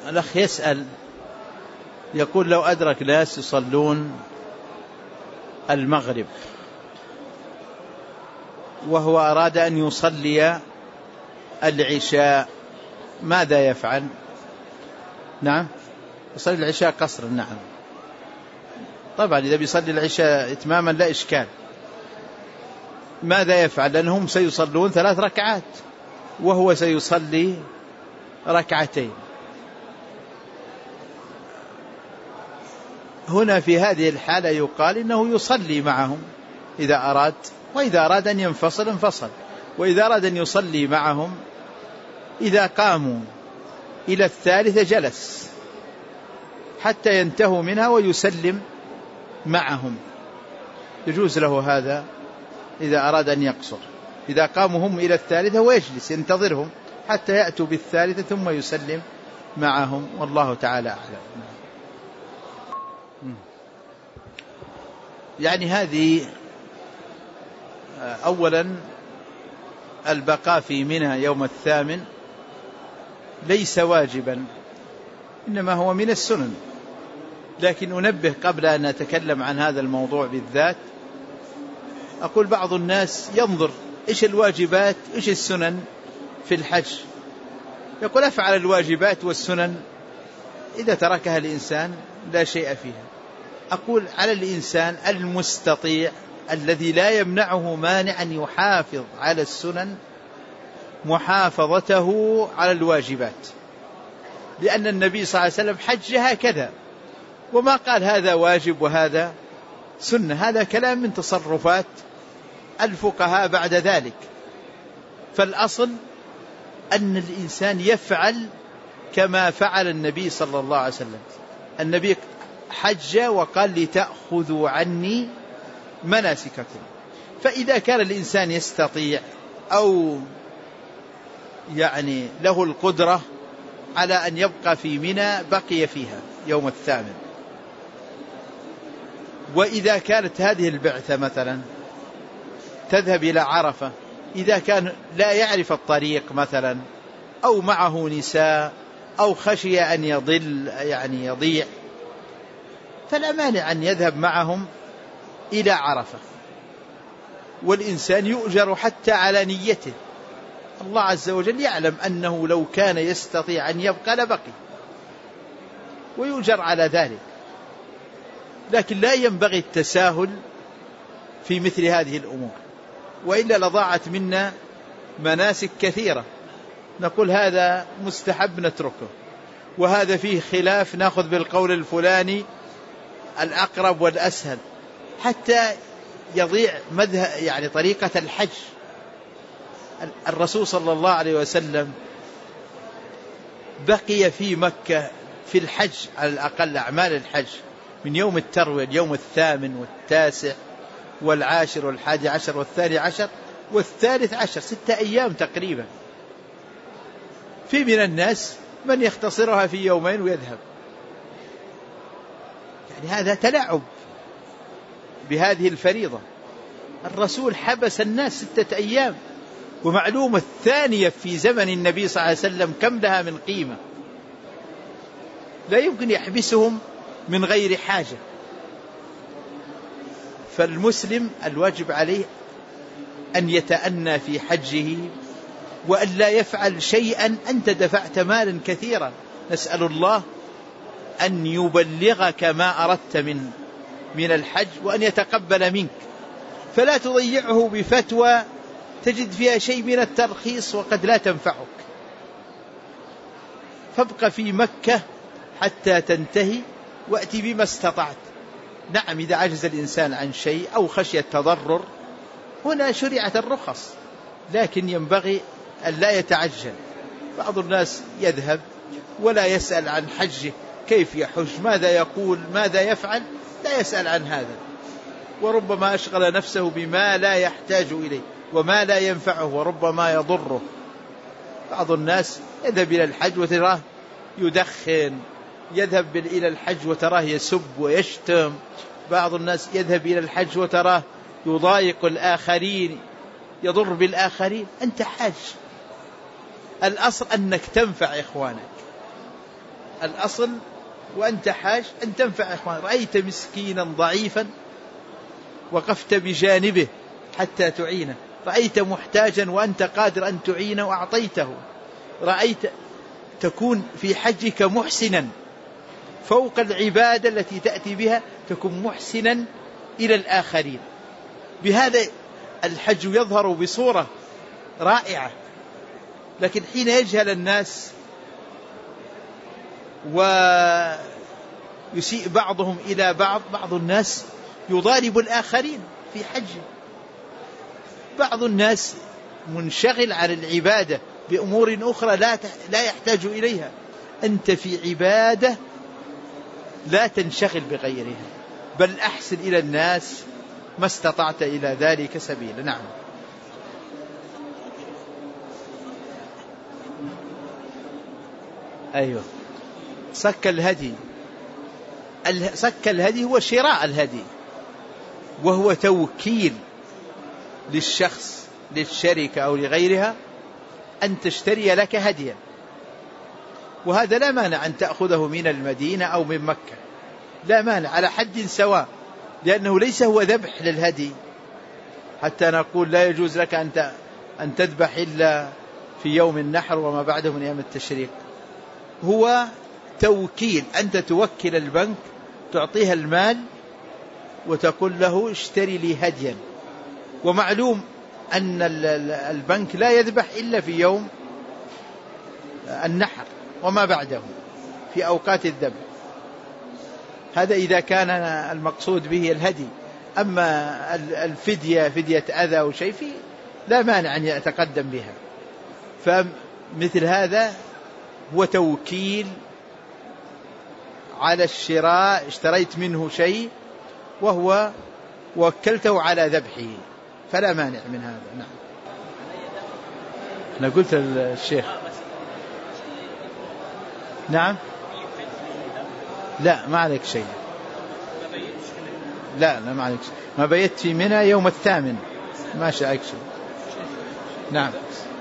الأخ يسأل يقول لو أدرك ناس يصلون المغرب وهو أراد أن يصلي العشاء ماذا يفعل؟ نعم يصلي العشاء قصرا. نعم طبعا إذا بيصلي العشاء إتماما لا إشكال. ماذا يفعل؟ لأنهم سيصلون 3 ركعات وهو سيصلي 2. هنا في هذه الحالة يقال إنه يصلي معهم إذا أراد، وإذا أراد أن ينفصل انفصل، وإذا أراد أن يصلي معهم إذا قاموا إلى 3 جلس حتى ينتهوا منها ويسلم معهم، يجوز له هذا إذا أراد أن يقصر. إذا قاموا هم إلى 3 ويجلس ينتظرهم حتى يأتوا 3 ثم يسلم معهم، والله تعالى أعلم. يعني هذه أولا البقاء في منى يوم 8 ليس واجبا، إنما هو من السنن. لكن أنبه قبل أن أتكلم عن هذا الموضوع بالذات، أقول بعض الناس ينظر إيش الواجبات إيش السنن في الحج، يقول أفعل الواجبات والسنن إذا تركها الإنسان لا شيء فيها. أقول على الإنسان المستطيع الذي لا يمنعه مانع أن يحافظ على السنن محافظته على الواجبات، لأن النبي صلى الله عليه وسلم حج هكذا وما قال هذا واجب وهذا سنة، هذا كلام من تصرفات الفقهاء بعد ذلك. فالأصل أن الإنسان يفعل كما فعل النبي صلى الله عليه وسلم. النبي حج وقال لتأخذوا عني مناسككم، فإذا كان الإنسان يستطيع أو يعني له القدرة على أن يبقى في منى بقي فيها يوم 8. وإذا كانت هذه البعثة مثلا تذهب إلى عرفة، إذا كان لا يعرف الطريق مثلا أو معه نساء أو خشي أن يضيع فلا مانع أن يذهب معهم إلى عرفة، والإنسان يؤجر حتى على نيته. الله عز وجل يعلم أنه لو كان يستطيع أن يبقى لبقي ويؤجر على ذلك. لكن لا ينبغي التساهل في مثل هذه الأمور، وإلا لضاعت منا مناسك كثيرة. نقول هذا مستحب نتركه، وهذا فيه خلاف نأخذ بالقول الفلاني الأقرب والأسهل، حتى يضيع طريقة الحج. الرسول صلى الله عليه وسلم بقي في مكة في الحج على الأقل أعمال الحج من يوم التروية اليوم 8 و9 و10 و11 و12 و13، 6 أيام تقريبا. في من الناس من يختصرها في 2 يوم ويذهب، يعني هذا تلاعب بهذه الفريضة. الرسول حبس الناس 6 أيام، ومعلومة الثانية في زمن النبي صلى الله عليه وسلم كم لها من قيمة، لا يمكن يحبسهم من غير حاجة. فالمسلم الواجب عليه أن يتأنى في حجه وأن لا يفعل شيئا أنت دفعت مالا كثيرا. نسأل الله أن يبلغك ما أردت من الحج وأن يتقبل منك، فلا تضيعه بفتوى تجد فيها شيء من الترخيص وقد لا تنفعك. فابق في مكة حتى تنتهي وأتي بما استطعت. نعم إذا عجز الإنسان عن شيء أو خشي التضرر هنا شرعت الرخص، لكن ينبغي أن لا يتعجل. بعض الناس يذهب ولا يسأل عن حجه، كيف يحج، ماذا يقول، ماذا يفعل، لا يسأل عن هذا، وربما أشغل نفسه بما لا يحتاج إليه وما لا ينفعه وربما يضره. بعض الناس يذهب إلى الحج وتراه يدخن، يذهب إلى الحج وتراه يسب ويشتم. بعض الناس يذهب إلى الحج وتراه يضايق الآخرين، يضر بالآخرين. أنت حاج، الأصل أنك تنفع إخوانك، الأصل وأنت حاج أن تنفع إخوان. رأيت مسكينا ضعيفا وقفت بجانبه حتى تعينه، رأيت محتاجا وأنت قادر أن تعينه وأعطيته، رأيت تكون في حجك محسنا فوق العبادة التي تأتي بها، تكون محسنا إلى الآخرين. بهذا الحج يظهر بصورة رائعة. لكن حين يجهل الناس ويسيء بعضهم إلى بعض الناس يضارب الآخرين في حجه، بعض الناس منشغل على العبادة بأمور أخرى لا يحتاج إليها. أنت في عبادة لا تنشغل بغيرها، بل أحسن إلى الناس ما استطعت إلى ذلك سبيلا. نعم. أيوة. صك الهدي هو شراء الهدي، وهو توكيل للشخص للشركة أو لغيرها أن تشتري لك هديا، وهذا لا مانع أن تأخذه من المدينة أو من مكة، لا مانع على حد سواء، لأنه ليس هو ذبح للهدي حتى نقول لا يجوز لك أن تذبح إلا في يوم النحر وما بعده من أيام التشريق. هو توكيل، أنت توكل البنك تعطيها المال وتقول له اشتري لي هديا، ومعلوم أن البنك لا يذبح إلا في يوم النحر وما بعده في أوقات الذبح. هذا إذا كان المقصود به الهدي. أما الفدية فدية أذى أو شيء فيه لا مانع أن يتقدم بها. فمثل هذا هو توكيل على الشراء، اشتريت منه شيء وهو وكلته على ذبحه، فلا مانع من هذا. نعم. أنا قلت للشيخ نعم. لا ما عليك شيء. لا ما عليك شيء. ما بيت في منى يوم 8 ما شاءك شيء. نعم.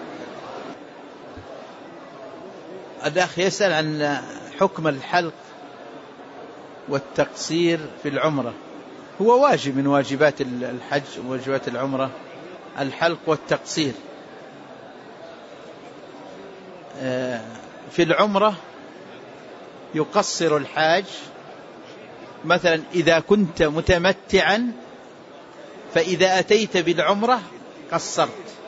الأخ يسأل عن حكم الحلق والتقصير في العمرة. هو واجب من واجبات الحج وواجبات العمرة الحلق والتقصير. في العمرة يقصر الحاج مثلا إذا كنت متمتعا، فإذا أتيت بالعمرة قصرت،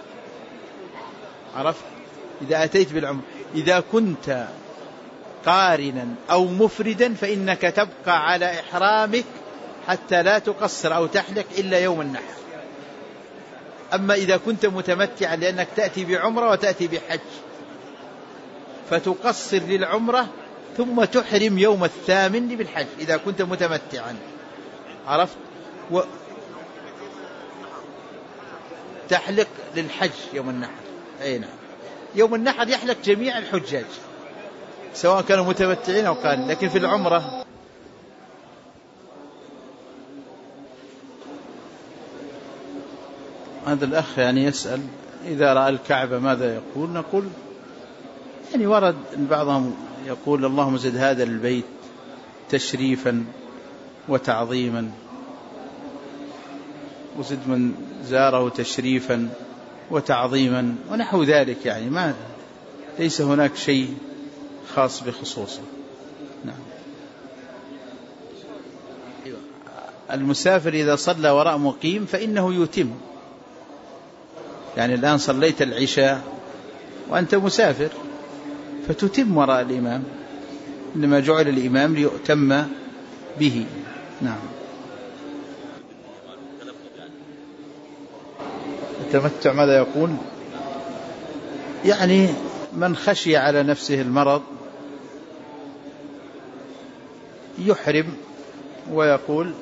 عرفت؟ إذا أتيت بالعمرة. إذا كنت قارنا أو مفردا فإنك تبقى على إحرامك حتى لا تقصر أو تحلق إلا يوم النحر. أما إذا كنت متمتعا لأنك تأتي بعمرة وتأتي بحج فتقصر للعمرة ثم تحرم يوم 8 بالحج إذا كنت متمتعا، عرفت؟ تحلق للحج يوم النحر. أي نعم. يوم النحر يحلق جميع الحجاج سواء كانوا متمتعين أو قارنين. لكن في العمرة هذا الأخ يعني يسأل إذا رأى الكعبة ماذا يقول؟ نقول يعني ورد إن بعضهم يقول اللهم زد هذا البيت تشريفا وتعظيما، وزد من زاره تشريفا وتعظيما ونحو ذلك، يعني ما ليس هناك شيء خاص بخصوصه. نعم. المسافر إذا صلى وراء مقيم فإنه يتم. يعني الآن صليت العشاء وأنت مسافر فتتم وراء الإمام، إنما جعل الإمام ليؤتم به. نعم. التمتع ماذا يقول؟ يعني من خشي على نفسه المرض يحرم ويقول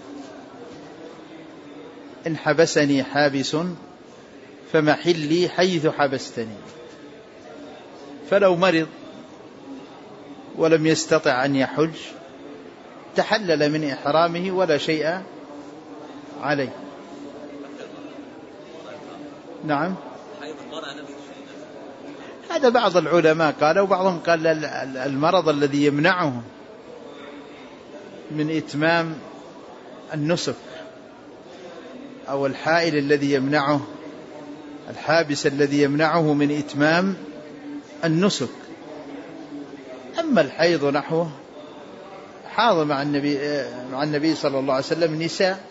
إن حبسني حابس فمحلي حيث حبستني. فلو مرض ولم يستطع أن يحج تحلل من إحرامه ولا شيء عليه. نعم. هذا بعض العلماء قال، وبعضهم قال المرض الذي يمنعه من إتمام النسك، أو الحائل الذي يمنعه، الحابس الذي يمنعه من إتمام النسك. أما الحيض نحوه، حاض مع النبي صلى الله عليه وسلم نساء،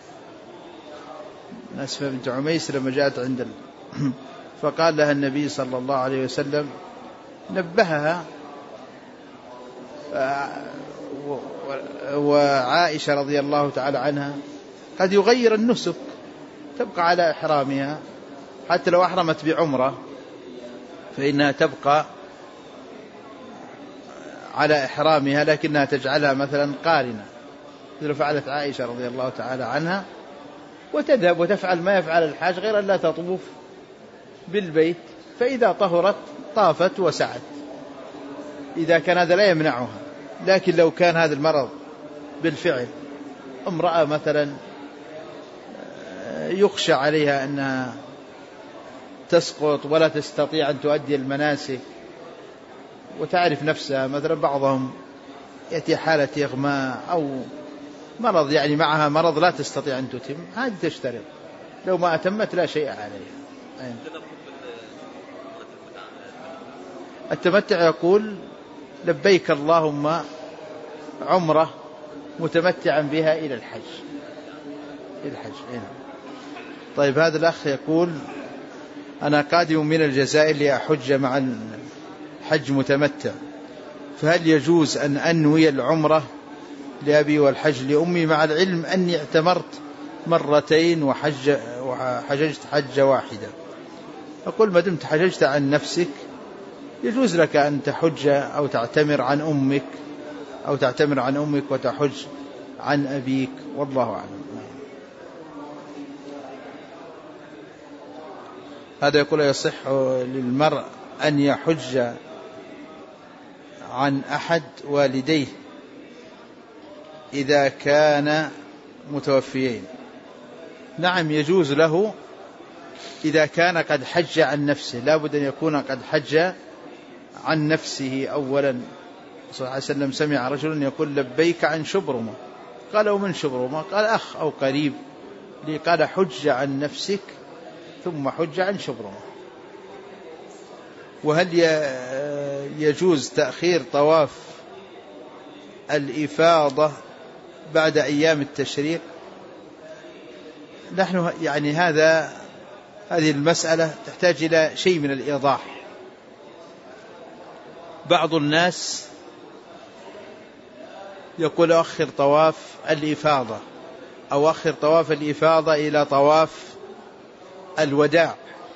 أسماء بنت عميس لما جاءت عند فقال لها النبي صلى الله عليه وسلم، نبهها، وعائشة رضي الله تعالى عنها قد يغير النسك، تبقى على إحرامها حتى لو أحرمت بعمرة فإنها تبقى على إحرامها، لكنها تجعلها مثلا قارنة، مثل فعلت عائشة رضي الله تعالى عنها، وتذهب وتفعل ما يفعل الحاج غير أن لا تطوف بالبيت، فإذا طهرت طافت وسعت، إذا كان هذا لا يمنعها. لكن لو كان هذا المرض بالفعل، امرأة مثلا يخشى عليها أنها تسقط ولا تستطيع أن تؤدي المناسك، وتعرف نفسها، مثلا بعضهم يأتي حالة إغماء أو مرض، يعني معها مرض لا تستطيع أن تتم، هذه تشترط، لو ما أتمت لا شيء عليها. التمتع يقول لبيك اللهم عمرة متمتعا بها إلى الحج. طيب، هذا الأخ يقول أنا قادم من الجزائر لأحج مع الحج متمتع، فهل يجوز أن أنوي العمرة لأبي والحج لأمي، مع العلم أني اعتمرت مرتين وحججت حجة واحدة؟ أقول ما دمت حججت عن نفسك يجوز لك أن تحج أو تعتمر عن أمك، أو تعتمر عن أمك وتحج عن أبيك، والله أعلم. هذا يقول يصح للمرء أن يحج عن أحد والديه إذا كان متوفيين؟ نعم، يجوز له إذا كان قد حج عن نفسه، لا بد أن يكون قد حج عن نفسه أولا. صلى الله عليه وسلم سمع رجل يقول لبيك عن شبرمة، قال ومن شبرمة؟ قال أخ أو قريب لي، قال حج عن نفسك ثم حج عن شبرمة. وهل يجوز تأخير طواف الإفاضة بعد أيام التشريق؟ نحن يعني هذه المسألة تحتاج إلى شيء من الإيضاح. بعض الناس يقول أخر طواف الإفاضة، أو أخر طواف الإفاضة إلى طواف الوداع.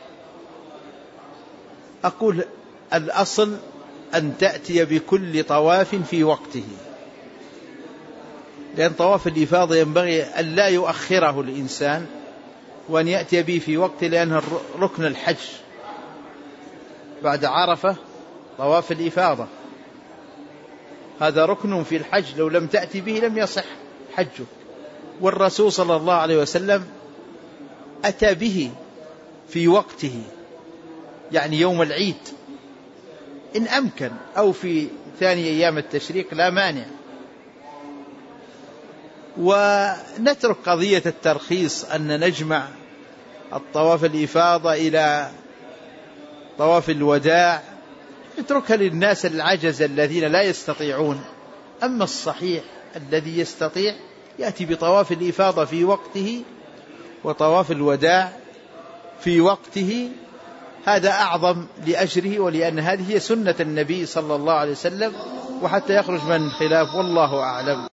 أقول الأصل أن تأتي بكل طواف في وقته، لأن طواف الإفاضة ينبغي أن لا يؤخره الإنسان، وأن يأتي به في وقته، لأنه ركن الحج بعد عرفة. طواف الإفاضة هذا ركن في الحج، لو لم تأتي به لم يصح حجك. والرسول صلى الله عليه وسلم أتى به في وقته، يعني يوم العيد إن أمكن، أو في ثاني أيام التشريق لا مانع. ونترك قضية الترخيص أن نجمع الطواف الإفاضة إلى طواف الوداع، اتركها للناس العجز الذين لا يستطيعون. أما الصحيح الذي يستطيع يأتي بطواف الإفاضة في وقته وطواف الوداع في وقته، هذا أعظم لأجره، ولأن هذه هي سنة النبي صلى الله عليه وسلم، وحتى يخرج من خلاف، والله أعلم.